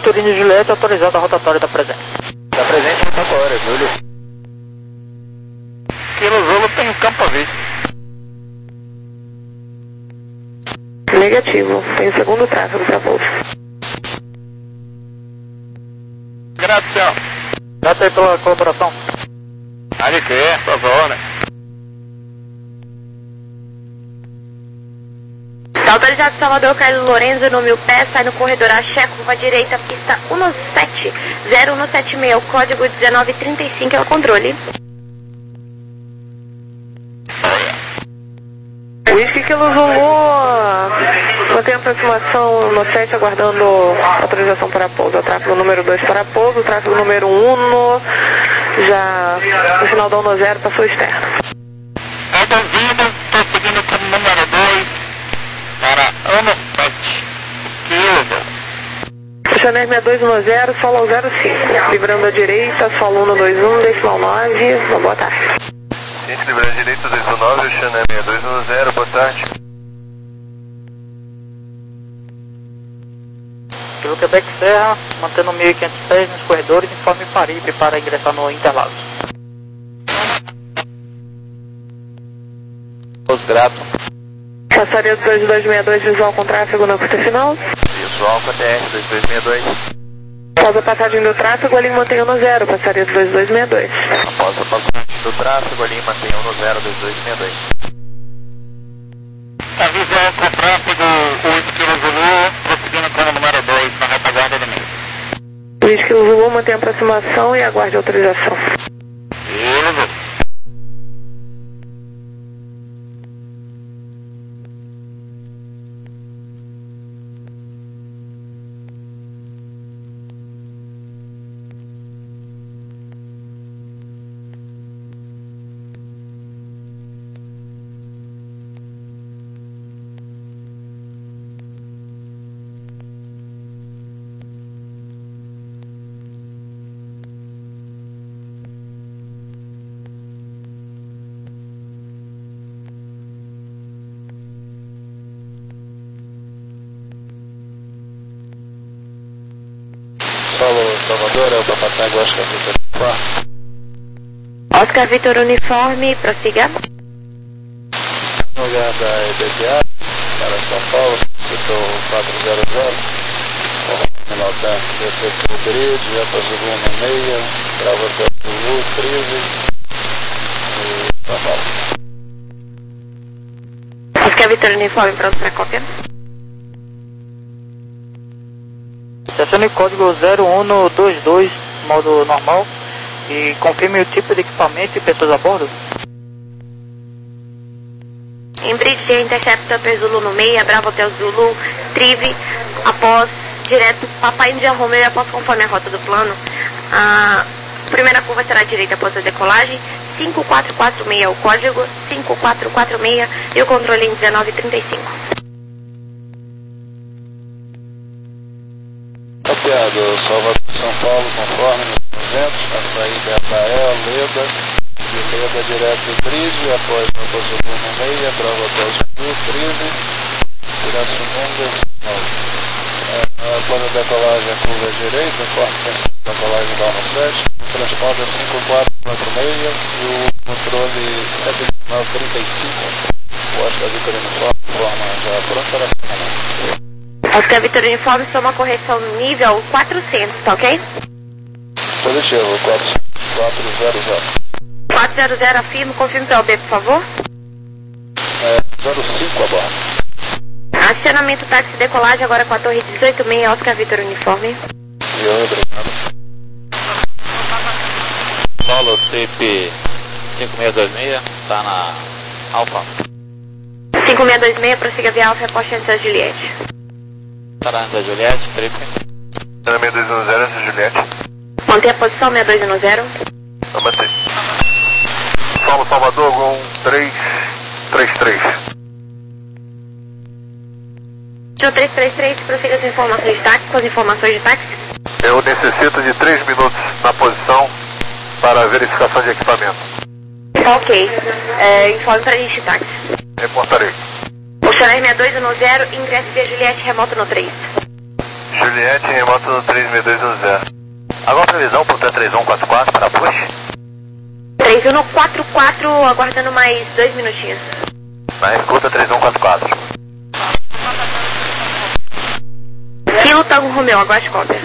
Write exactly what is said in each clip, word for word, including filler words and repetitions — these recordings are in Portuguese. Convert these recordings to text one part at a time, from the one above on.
Vitorino e Juliette, autorizado a rotatória da presença. Da presente rotatória, Júlio. Kilo Zulu tem campo a visto. Negativo, tem o segundo tráfego para pouso. Graças. Graças aí pela colaboração. Ali que é, por favor, né? Tá autorizado Salvador Carlos Lorenzo no mil pés, sai no corredor Axé, curva direita, pista um sete zero um sete seis, o código dezenove trinta e cinco é o controle. Whisky Kilo Zulu, mantém a aproximação no sete, aguardando autorização para pouso. Tráfego número dois para pouso, tráfego número um no, já no final da um zero, passou externo. É bem-vindo, estou seguindo como número dois para ano sete, Kilo. Chanel seis dois um zero, solo zero cinco, livrando à direita, solo um dois um, decimal nove, uma boa tarde. Gente, livrando à direita, dois um nove, Chanel seis dois um zero, boa tarde. Kilo Quebec Serra, mantendo mil e quinhentos pés nos corredores, informe Paripe para ingressar no Interlagos. Os grato. Passaria do dois dois seis dois, visual com tráfego na pista final. Visual com a T R dois dois seis dois. Após a passagem do tráfego, a linha mantém um no zero, passaria do dois dois seis dois. Após a passagem do tráfego, a linha mantém um no zero, dois dois seis dois. A visual com tráfego oito Kilo Zulu, prosseguindo como número dois na retaguarda do meio. Whisky Zulu mantém a aproximação e aguarde a autorização. Kilo Zulu. Salvador, é o Papatago, Oscar Vitor Uniforme. Oscar Vitor Uniforme, prossiga. No lugar da E B T A, para São Paulo, setor quatrocentos, terminal tanque, descer pelo grid, já para Zulu no meia, Bravo até Zulu, treze, e São Paulo. Oscar Vitor Uniforme, pronto para cópia. Estacione o código zero um dois dois, modo normal, e confirme o tipo de equipamento e pessoas a bordo. Embride Interceptor per Zulu no meia, Bravo Hotel Zulu, Trive, após, direto, Papai India Romeo, após conforme a rota do plano. A primeira curva será à direita após a decolagem, cinco quatro quatro seis é o código, cinco quatro quatro seis e o controle em dezenove trinta e cinco. Copiado, Salvador, São Paulo, conforme nos duzentos, a saída é Apael, Leda, de Leda direto Grid, após o Zulu no meia, Bravo Hotel Zulu, treze, Pirassununga, nove. Após a decolagem, a curva direita, quarta decolagem da um sete, o transponder cinco quatro quatro seis e o controle sete nove trinta e cinco, o Oscar Vitor Uniforme, forma já pronta para acionamento. Oscar Vitor Uniforme, soma correção nível quatrocentos, tá ok? Positivo, quatrocentos. quatrocentos, afirmo, confirme para o B, por favor. É, zero cinco a bordo. Acionamento táxi decolagem agora com a torre dezoito seis, Oscar Vitor Uniforme. E eu, obrigado. Solo C P cinco seis dois seis, está na Alfa. cinco seis dois seis, prossiga via Alfa, reposte antes da Juliette. Está na antes da Juliette, triple. seis dois um zero, antes da Juliette. Mantém a posição, seis dois um zero. Vou manter. Solo Salvador, Gol três três três. Show três três três, prossiga as informações de táxi, com as informações de táxi. Eu necessito de três minutos na posição para verificação de equipamento. Tá ok. É, informe para a gente de táxi. Reportarei. O Chanel seis dois um zero, ingresso via Juliette remoto no três. Juliette, remoto no três seis dois um zero. Agora previsão pro T três um quatro quatro para push. três um quatro quatro, aguardando mais dois minutinhos. Na escuta três um quatro quatro. Kilo Tango Romeu, aguarde cópia.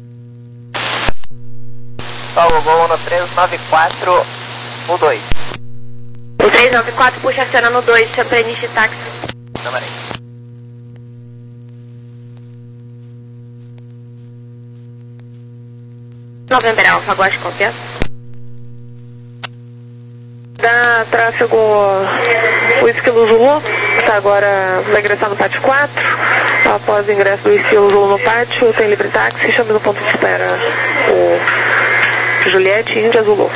Paulo, voo no três nove quatro, no dois. O três nove quatro puxa a cena no dois, chama início de táxi. Chamarei. November Alpha, aguarde cópia. Da tráfego o Esquilo Zulu, está agora vai ingressar no pátio quatro. Após o ingresso do Esquilo Zulu no pátio, tem livre táxi, chame no ponto de espera o Juliette Índia Zulu.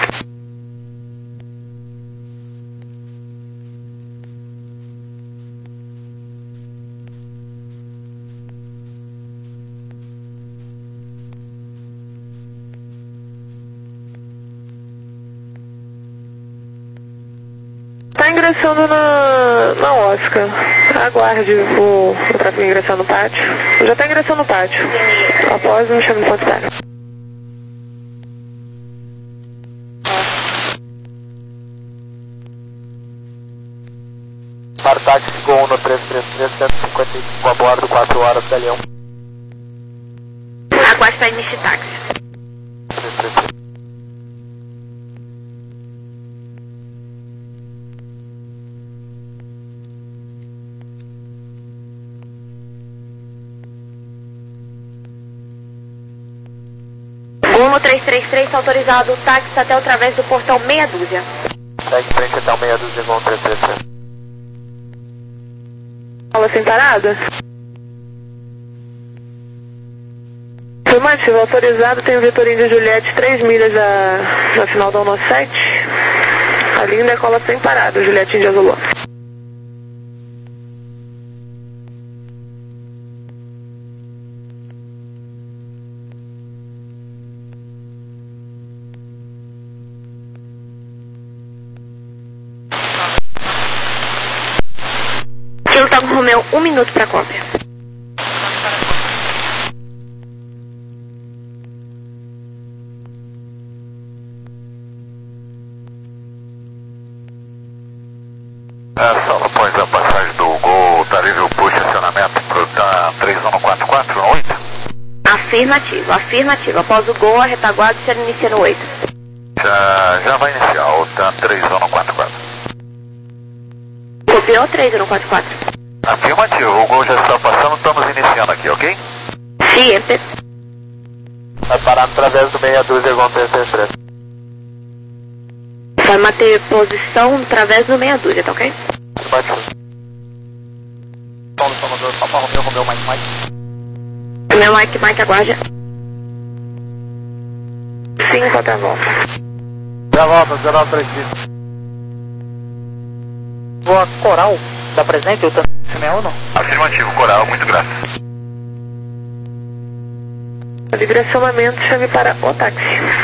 Está ingressando na, na Oscar. Aguarde o, o tráfego ingressar no pátio. Já está ingressando no pátio. Após, me chame no ponto de espera. Para o táxi com no três três três, cento e cinquenta e cinco a bordo, quatro horas da Leão. Aguarde para início de táxi. três três três. Rumo três três três, autorizado o táxi até através do portão meia dúzia. Segue em frente até o meia dúzia com três três três. Fala sem parada. Afirmativo, autorizado, tem o Vitor Índia Juliette, três milhas da, na final da um sete. A linha decola sem parada, Juliette Índia Zulu. Kilo Tango Romeu, um minuto para cópia. É, só após a passagem do Gol, tá livre o push acionamento pro tá três um quatro quatro no oito? Afirmativo, afirmativo. Após o gol, a retaguarda será inicia no oito. Já, já vai iniciar o TAM três um quatro quatro. Copiou três um quatro quatro. Afirmativo, o Gol já está passando, estamos iniciando aqui, ok? Ciente. Vai parar através do meia dúzia com três três três. Vai manter posição através do meia dúzia, tá ok? Afirmativo. Paulo Salvador, Papa Romeu, Romeu, Mike, Mike. Meu Mike, Mike, aguarde. cinco até a volta. Já volta, zero nove três cinco. Voa Coral, dá presente o T sessenta e um? Afirmativo, Coral, muito grato. Livre acionamento, chame para o táxi.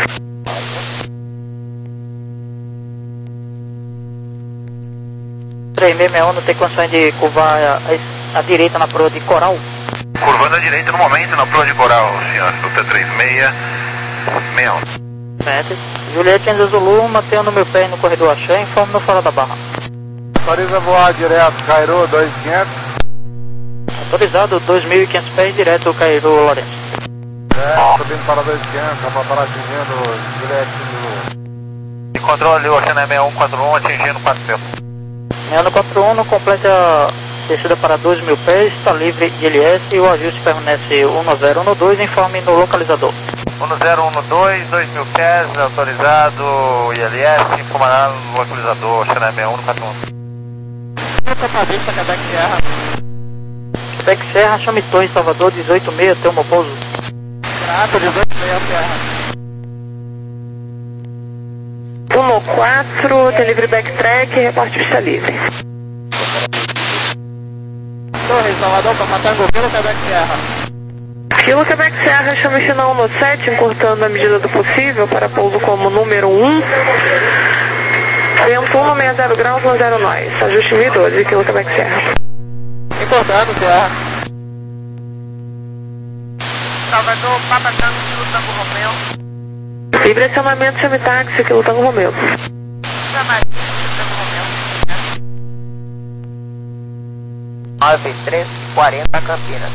três seis um não tem condições de curvar a, a direita na proa de Coral? Curvando à direita no momento, na proa de Coral, senhor, do T três seis seis um. Certo. Juliette Índia Zulu, mantenha no meu pé no corredor Axé, informe no fora da barra. Autoriza voar direto, Cairo dois mil e quinhentos. Autorizado, dois mil e quinhentos pés, direto Cairo Lourenço. É, subindo para dois mil e quinhentos, para parar atingindo Juliette Zulu. E controle o Axé seis um quatro um, atingindo quatrocentos. seis um quatro um, complete a descida para dois mil pés, está livre I L S e o ajuste permanece um zero um dois, informe no localizador. um zero um dois, dois mil pés, autorizado, I L S, informará no localizador, Axé seis um quatro um. Propagista, Quebec Serra. Quebec Serra, chame Torre, Salvador, dezoito seis, tem um pouso. Grato, dezoito seis, Serra. um quatro, tem livre backtrack, reporte pista livre. Torre, Salvador, para Tango, pelo Quebec Serra. Kilo Quebec Serra, chame final no sete, encurtando a medida do possível para pouso como número um. Vento um sessenta graus, um zero nós. Ajuste mil e doze, Kilo Quebec Serra. Encurtando, Serra. Salvador, Papa Tango, Kilo Tango Romeu. Livre acionamento, chame táxi, Kilo Tango Romeu. nove três quarenta Campinas.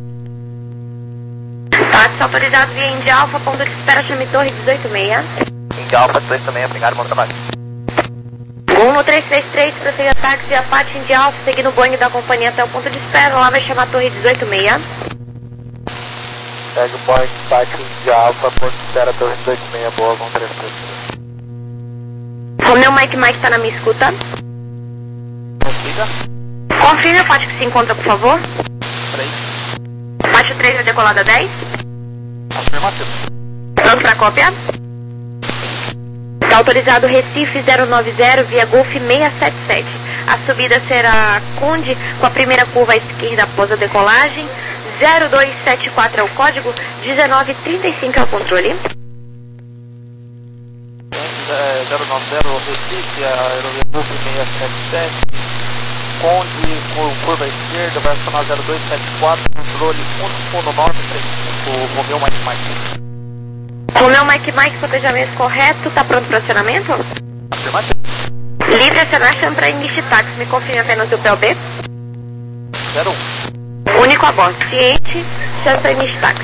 Táxi autorizado via Indy Alfa, ponto de espera, chame Torre dezoito seis. Indy Alfa dezoito seis, obrigado, bom trabalho. um três três três, prossiga táxi via Pátio Indy Alfa, seguindo o Boeing da companhia até o ponto de espera, lá vai chamar Torre dezoito seis. Segue o Boeing, Pátio Indy Alfa, ponto de espera, Torre dezoito seis, boa, um três três três. Romeu Mike Mike tá na minha escuta. Consiga. Confirme o pátio que se encontra, por favor. três. Pátio três é decolada dez. Afirmativo. Pronto para cópia. Está autorizado Recife zero nove zero via Golf seiscentos e setenta e sete. A subida será Conde com a primeira curva à esquerda após a decolagem. zero dois sete quatro é o código, dezenove trinta e cinco é o controle. zero nove zero Recife, aerovia Golf seiscentos e setenta e sete. Conde com curva à esquerda, vai acionar zero dois sete quatro, controle um um nove três cinco, Romeu Mike Mike. Romeu Mike Mike, cotejamento correto, está pronto para acionamento? Afirmativo. Livre acionamento para Indy Táxi, me confirme apenas o P L B. zero um. Único a bordo, ciente, chama para Indy Táxi.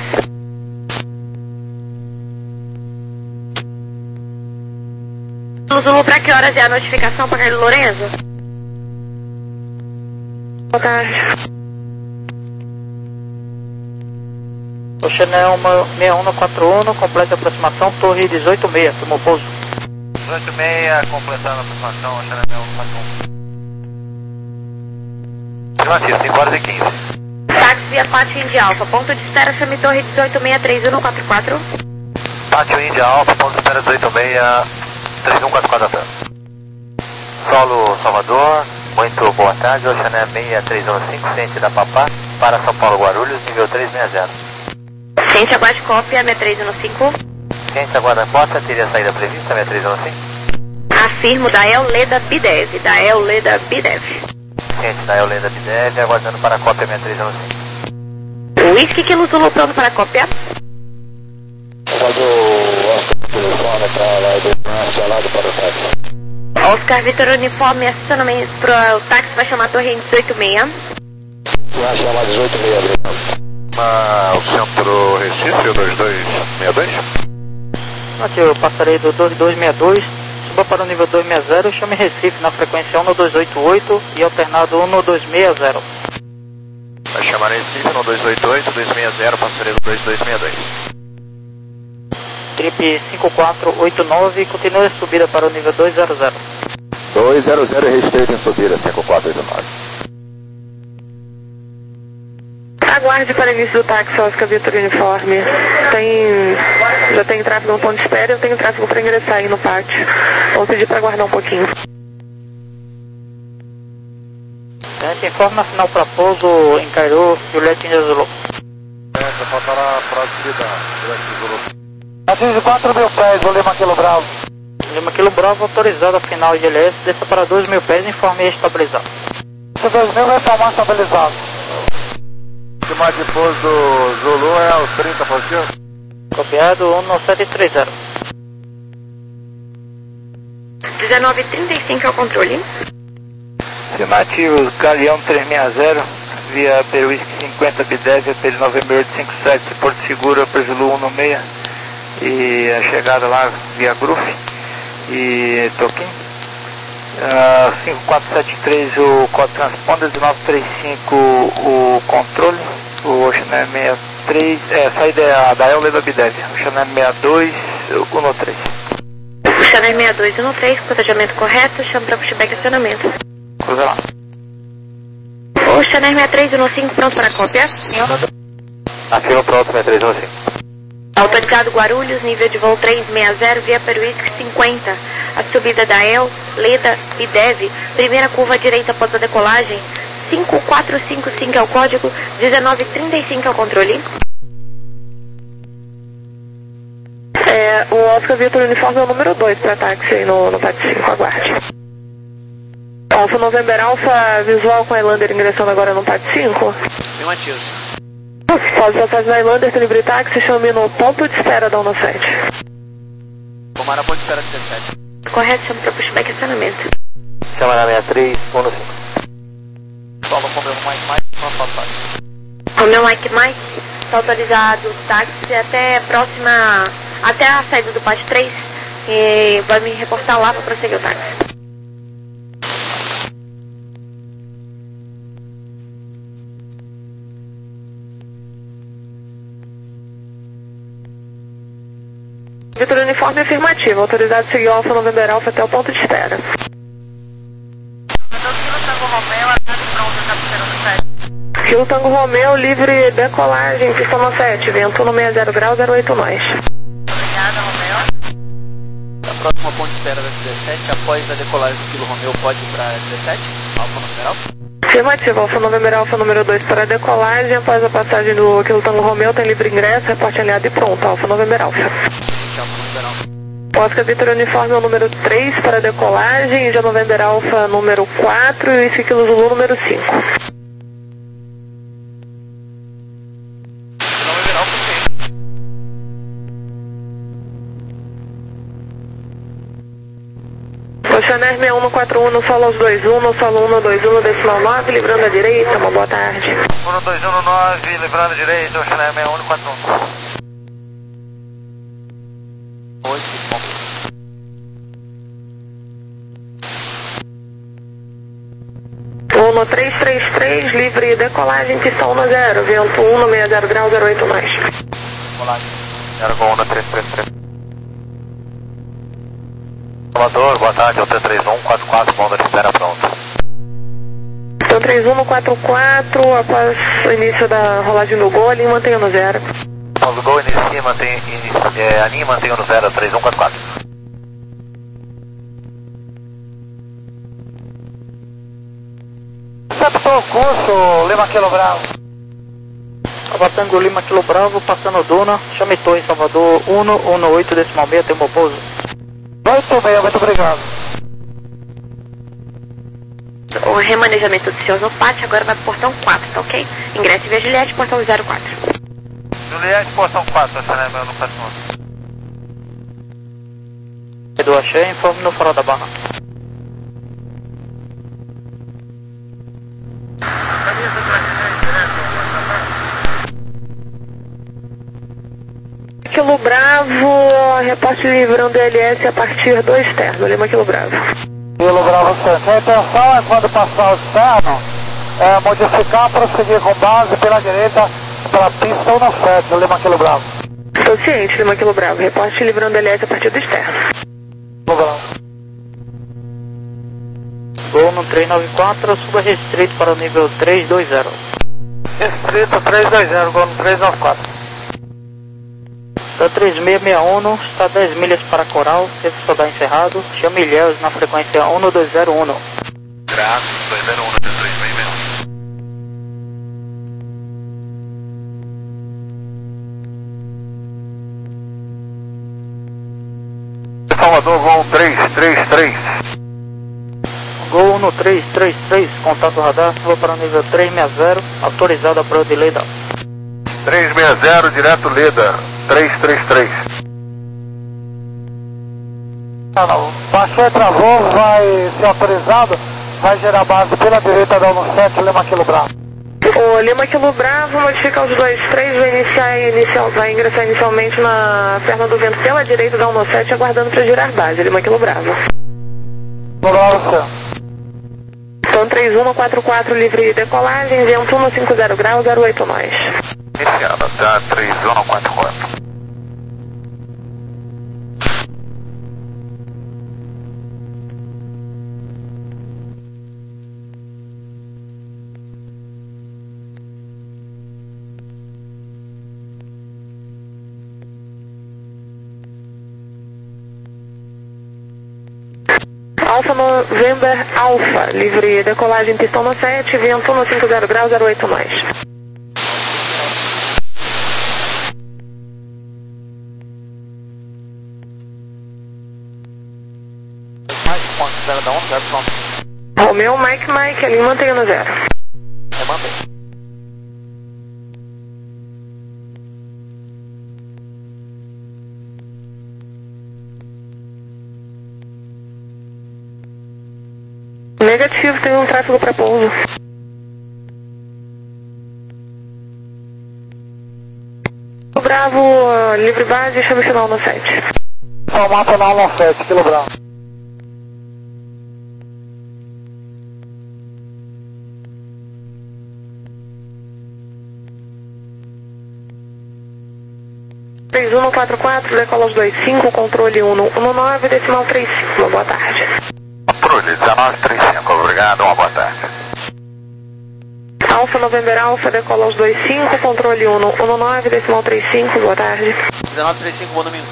Zulu, para que horas é a notificação para Carlos Lorenzo? Boa tarde. O Chanel seis um quatro um, completa a aproximação, Torre dezoito seis, tomou pouso. dezoito seis, completando a aproximação, Chanel seis um quatro um. Afirmativo, cinco horas e quinze. Táxi via Pátio Indy Alfa, ponto de espera, chame Torre dezoito seis três um quatro quatro. Pátio Indy Alfa, ponto de espera dezoito seis três um quatro quatro. Solo Salvador, muito boa tarde, Oceané seis três um cinco, ciente da Papá, para São Paulo Guarulhos, nível três seis zero. Ciente, aguarde cópia, seis três um cinco. Ciente, aguarda a cota, teria saída prevista, seis três um cinco. Afirmo, da El Leda Bidev, da El Leda Bidev. Ciente, da El Leda Bidev, aguardando para a cópia seis três um cinco. Whisky Kilo Zulu, pronto para a cópia. Salvador, Oscar, telefone para lá e acionado para o táxi. Oscar Vitor Uniforme, acionamento para o táxi, vai chamar a Torre dezoito seis. Vai chamar dezoito seis, obrigado. Ah, o centro Recife, dois dois seis dois. Aqui eu passarei do dois dois seis dois, suba para o nível dois seis zero, chame Recife na frequência um dois oito oito e alternado um dois seis zero. Vai chamar Recife no dois oito oito, dois seis zero, passarei do dois dois seis dois. Trip cinco quatro oito nove, continue a subida para o nível dois zero zero. dois zero zero, restrito em subida, cinco quatro oito nove. Aguarde para início do táxi, Oscar Vitor Uniforme. Tem, já tem tráfego no ponto de espera, eu tenho tráfego para ingressar aí no pátio. Vou pedir para aguardar um pouquinho. Gente, informe nacional para pouso em Cairo, Juliette India Zulu. Só faltará para a subida, Juliette Zulu. Atinge quatro mil pés, o Lima Quilo Bravo. Lima Quilo Bravo, autorizado a final de L S, desça para dois mil pés, informe estabilizado. dois mil vai informar estabilizado. O estimado de pouso do Zulu é o trinta, positivo? Copiado, um sete três zero. dezenove trinta e cinco é o controle. Afirmativo, Galeão três seis zero, via Peruísque cinquenta Bidev, pelo November oito cinco sete, Porto Seguro, Zulu um seis, e a chegada lá via Gruf e Toquim. Uh, cinco quatro sete três o código transponder, dezenove trinta e cinco o controle, o Oceané sessenta e três, é, saída é da El Leda Bidev, Oceané sessenta e dois um três. Oceané sessenta e dois um três, cotejamento correto, chamo para pushback acionamento. Cruza lá. Oceané sessenta e três um cinco, pronto para a cópia. Afirma pronto, sessenta e três um cinco. Autorizado Guarulhos, nível de voo três seis zero, via Peruísque cinquenta. A subida da El, Leda e Dev, primeira curva à direita após a decolagem, cinco quatro cinco cinco é o código, dezenove trinta e cinco é o controle. É, o Oscar Vitor Uniforme é o número dois para táxi aí no, no pátio cinco, aguarde. Alfa November Alfa, visual com a Highlander ingressando agora no pátio cinco. Afirmativo. Pode passagem na Irlanda, livre táxi, chame no ponto de espera da um sete. Tomara ponto de espera dezessete. Correto, chama para pushback e acionamento. Chama na sessenta e três, um no cinco. Fala com o meu Mike Mike, uma passagem. Romeu Mike Mike, está autorizado o táxi até próxima, até a saída do pátio três. E vai me reportar lá para prosseguir o táxi. Vitor uniforme afirmativo, autorizado a seguir o Alfa November Alfa até o ponto de espera. Kilo Tango Romeu, livre decolagem, pista no sete, vento no sessenta graus, zero oito nós. Obrigada, Romeu. A próxima ponto de espera da dezessete, após a decolagem do Kilo Romeu, pode ir para dezessete, Alfa November Alfa? Afirmativo, Alfa November Alfa número dois para a decolagem, após a passagem do Kilo Tango Romeu, tem livre ingresso, reporte aliado e pronto, Alfa November Alfa. Alfa November Alfa. Oscar Vitor uniforme o número três para a decolagem, Índia November Alfa número quatro e Whisky Kilo Zulu número cinco. November Alfa, sim. Oceaner seis um quatro um no solo aos dois um, no solo um dois um, decimal nove, livrando a direita, uma boa tarde. um dois um nove, livrando a direita, Oceaner seis um quatro um. um três três três, livre decolagem, pista um zero, vento um no sessenta graus, zero oito nós. Decolagem. Era com um três três três. Salvador, boa tarde, o T três um quatro quatro, ponta de espera pronta. Então três um no quatro quatro, após o início da rolagem do gol, ali mantenha no zero. Após o gol, inicia, mantém, inicia, é, anima, mantenha no zero, três um quatro quatro. Capitão curso, Lima Kilo Bravo. Tango Lima Kilo Bravo, passando Duna, chame Torre Salvador, um um oito decimal seis, tem pouso. Muito bem, muito obrigado. O remanejamento do senhor no pátio agora vai pro portão quatro, tá ok? Ingresso via Juliette, portão zero quatro. Juliette, portão quatro, Oceaner meu no quatro um. Edu Axé, informe no farol da Barra. Kilo Bravo, reporte livrando L S a partir do externo, Lima Kilo Bravo. Kilo Bravo, certo. A intenção é quando passar o externo, é modificar, prosseguir com base pela direita, pela pista um sete, Lima Kilo Bravo. Estou ciente, Lima Kilo Bravo, reporte livrando L S a partir do externo. Kilo Bravo. Gol no três nove quatro, suba restrito para o nível três dois zero. Restrito três dois zero, gol no três nove quatro. Da três seis seis um, está dez milhas para Coral, teve soldar encerrado, chame Ilhéus na frequência um dois zero um. Graças, dois zero um, três seis seis um. Salvador, gol três três três. Gol no três três três, contato radar, suba para o nível três seis zero, autorizado a prova de Leda. três seis zero, direto Leda, três três três. Ah, não. Baixou e travou, vai ser autorizado, vai gerar base pela direita da um sete, Lima Kilo Bravo. O Lima Kilo Bravo, modificar os dois três, vai, iniciar, inicial, vai ingressar inicialmente na perna do vento pela direita da um sete, aguardando para girar base, Lima Kilo Bravo. Bravo, senhor. Então três um quatro quatro, livre decolagem, vento um cinquenta graus, zero oito nós. Iniciada, tá três um quatro quatro. Alfa November Alfa, livre decolagem, pistão no sete, vento um cinquenta graus, zero oito nós. Romeu, Mike, Mike, ali mantém no zero. É, mantém. um, tráfego para pouso. Bravo, uh, livre base, chame final no sete. Formar final no sete, Kilo Bravo. três um quatro quatro, decola os dois cinco, controle um um nove, decimal três cinco, uma boa tarde. Controle dezenove trinta e cinco, obrigado, uma boa tarde. Alfa November Alfa, decola os dois cinco, controle um um nove, decimal três cinco, boa tarde. dezenove trinta e cinco, bom domingo.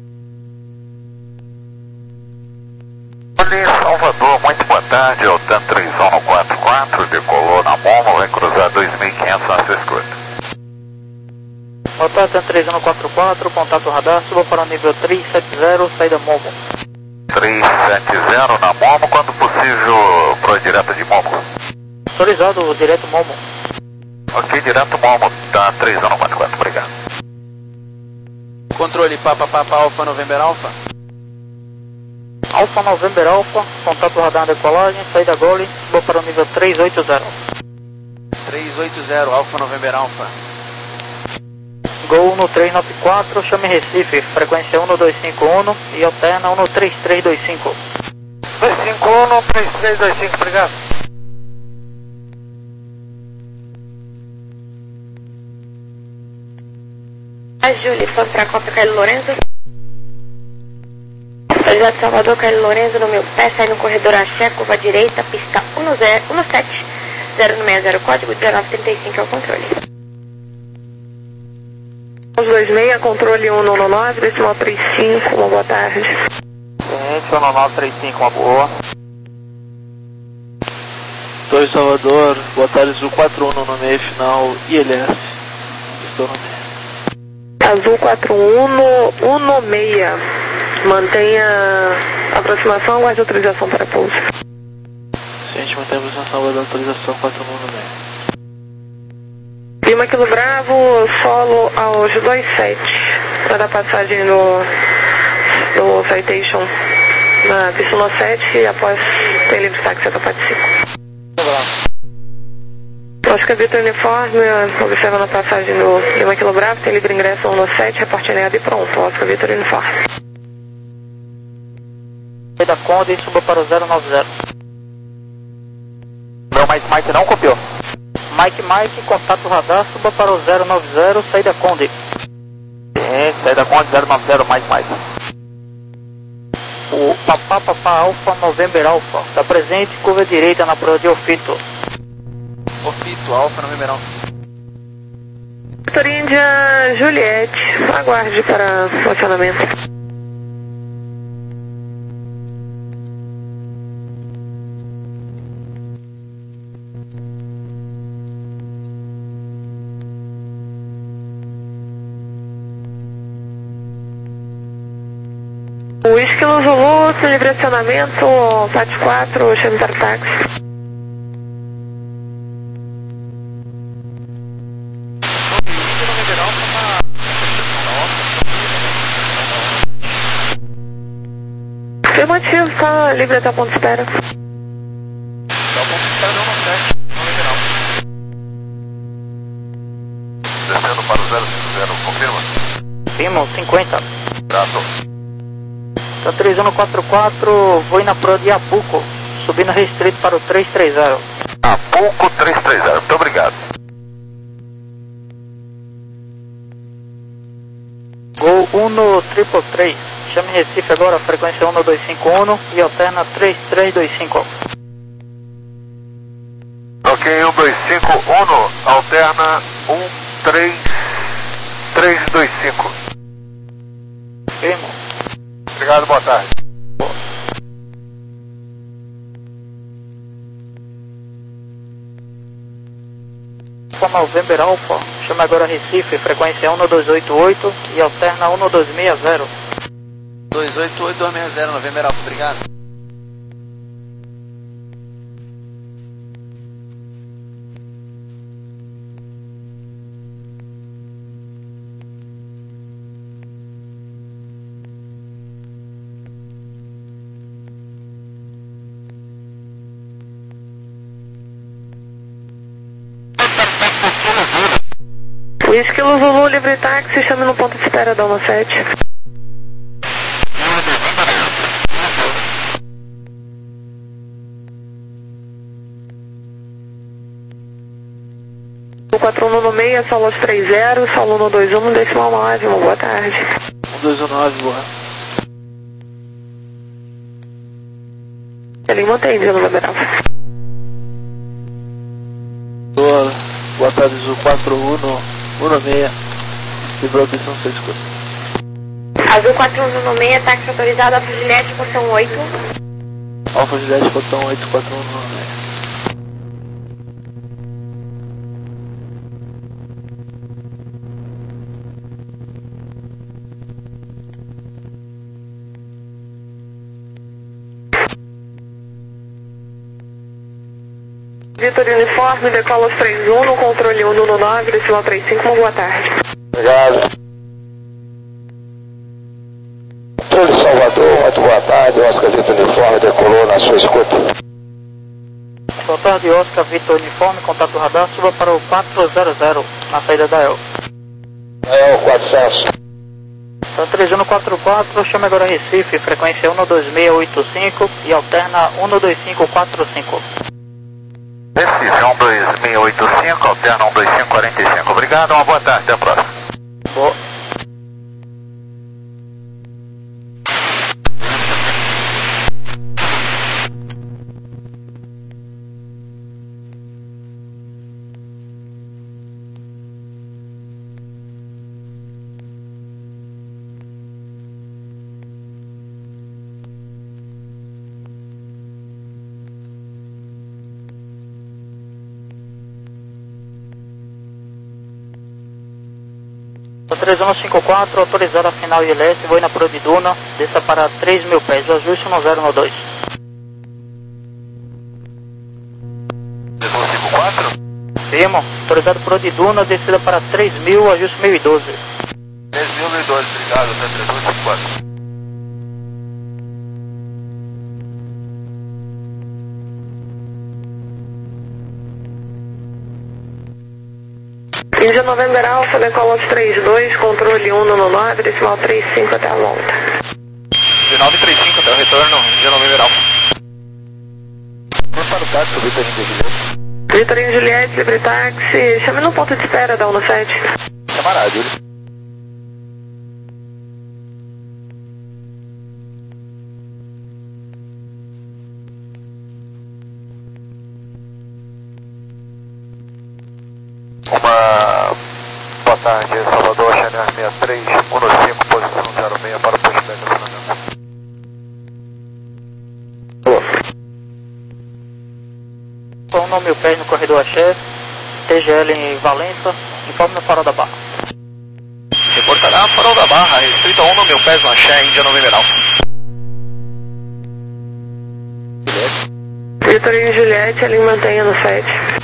Salvador, muito boa tarde, Altan três um quatro quatro, decolou na Momo, vai cruzar dois mil e quinhentos na sua escuta. Altan três um quatro quatro, contato radar, suba para o nível trezentos e setenta, saída Momo. trezentos e setenta na Momo, quando possível, pro direto de Momo. Autorizado, direto Momo. Ok, direto Momo, tá três um quatro quatro, obrigado. Controle Papa Papa Alfa November Alfa. Alfa November Alfa, contato radar decolagem, saída Gole, suba para o nível trezentos e oitenta. trezentos e oitenta, Alfa November Alfa. Gol no três nove quatro, chame Recife, frequência um dois cinco um e alterna um três três dois cinco. dois cinco um, três três dois cinco, obrigado. A Júlia, foi para a Copa Caio Lourenço. Projeto Salvador, Caio Lourenço, no meu pé, sai no corredor Axé, curva direita, pista um sete zero seis zero, código dezenove trinta e cinco, é o controle. dois seis, controle um um nove, decimal três cinco, uma boa tarde. Gente, um nove três cinco, uma boa. dois Salvador, boa tarde, Azul quatro um no meio final, I L S. Estou no meio. Azul quatro um um no seis, mantenha a aproximação, aguarde autorização para pouso. Gente, mantemos a salva da autorização quatro um no meio. Lima Kilo Bravo, solo aos dois sete, para dar passagem no, no citation na pista no sete e após ter livre táxi até parte cinco. Oscar Vitor Uniforme, observando a passagem do Lima Kilo Bravo, tem livre ingresso no sete, reporte alinhado e pronto. Oscar Vitor Uniforme. Saída Conde, suba para o zero nove zero. Meu Mike Mike não copiou. Mike Mike, contato radar, suba para o zero nove zero, saída Conde. Sim, saída Conde zero nove zero, Mike Mike. O Papá Papá Alfa November Alfa, está presente, curva direita na prova de Ofito. Ofito, Alfa November Alfa. Vitor Índia Juliette, aguarde para o acionamento. O Esquilo Zulu, sem livre acionamento, P A T quatro, chame para o táxi. Afirmativo, está livre até a ponto de espera. Até o ponto de espera não, no sete, November Alfa. Descendo para o zero cinco zero, confirma? Firma, cinquenta. Grato. Então três um quatro quatro, vou ir na prova de Apuco, subindo restrito para o trezentos e trinta. Apuco trezentos e trinta, muito obrigado. Gol um no três três, chame Recife agora, frequência um dois cinco um e alterna três três dois cinco. Ok, um dois cinco um, alterna um três três dois cinco. Firmo. Obrigado, boa tarde. Alfa November Alfa, chame agora Recife, frequência um dois oito oito e alterna um dois seis zero. dois oito oito dois seis zero, November Alfa, obrigado. Whisky Zulu, livre táxi, chame no ponto de espera da um sete. quatro um nove seis, Solo três zero, Solo um dois um, decimal nove, uma boa tarde. um dois um nove, boa. Ele mantém, Indiano Numeral. Boa, boa tarde, Zulu quatro um um seis, livrou atenção seis cinquenta. Azul quatro um nove seis, táxi autorizado, Alfa Juliette, portão oito. Alfa Juliette, portão oito, quatro um nove seis. Vitor Uniforme, decola os três um, no controle um no nove, decimal três cinco, uma boa tarde. Obrigado. Controle Salvador, muito boa tarde, Oscar Vitor Uniforme, decolou na sua escuta. Boa tarde, Oscar Vitor Uniforme, contato radar, suba para o quatro zero zero, na saída da E L. É o quatrocentos. Tá três um quatro quatro, chame agora Recife, frequência um dois seis oito cinco e alterna um dois cinco quatro cinco. Recife, um dois seis oito cinco, alterna um dois cinco quatro cinco. Obrigado, uma boa tarde, até a próxima. Boa. três um cinco quatro, autorizado a final I L S, vou na Pro de Duna, desça para três mil pés, o ajuste um zero um dois. três um cinco quatro? Firmo, autorizado Pro de Duna, descida para três mil, ajuste mil e doze. três mil e doze, obrigado, até três um cinco quatro. Índia November Alfa, decola os três dois, controle um no nove, decimal três cinco até a volta. dezenove trinta e cinco até o retorno, Índia November Alfa. Vamos para o táxi, Vitor Juliette. Vitor Juliette, livre táxi, chame no ponto de espera da um sete. Camarada, ele. Uma boa tarde, Salvador, Chanel sessenta e três, um dois cinco, posição zero seis para o posto de estacionamento. São um mil pés no corredor Axé, T G L em Valença, informe no farol da Barra. Reportará farol da Barra, restrito a um mil pés no Axé, Índia November Alfa. Vitor e Juliette, ali mantenha no sete.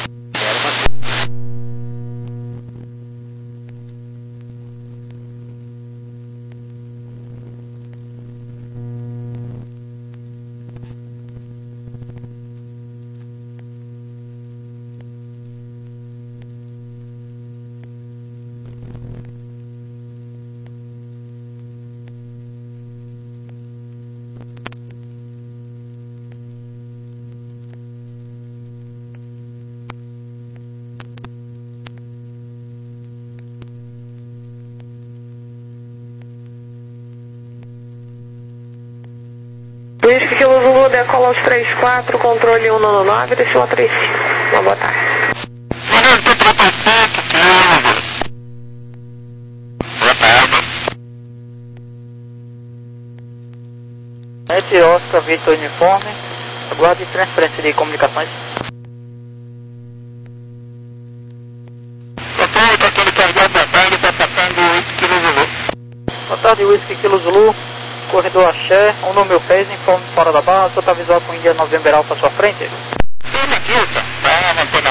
Whisky Kilo Zulu, decola os três quatro, controle um no nove, decimal três cinco. Uma boa tarde. sete Oscar Vitor Uniforme, aguarde transferência de comunicações. Boa tarde, Whisky Kilo Zulu, corredor Axé, um no mil pés, informe fora da barra, só tá visual com Índia November Alfa à sua frente. Sim, aqui,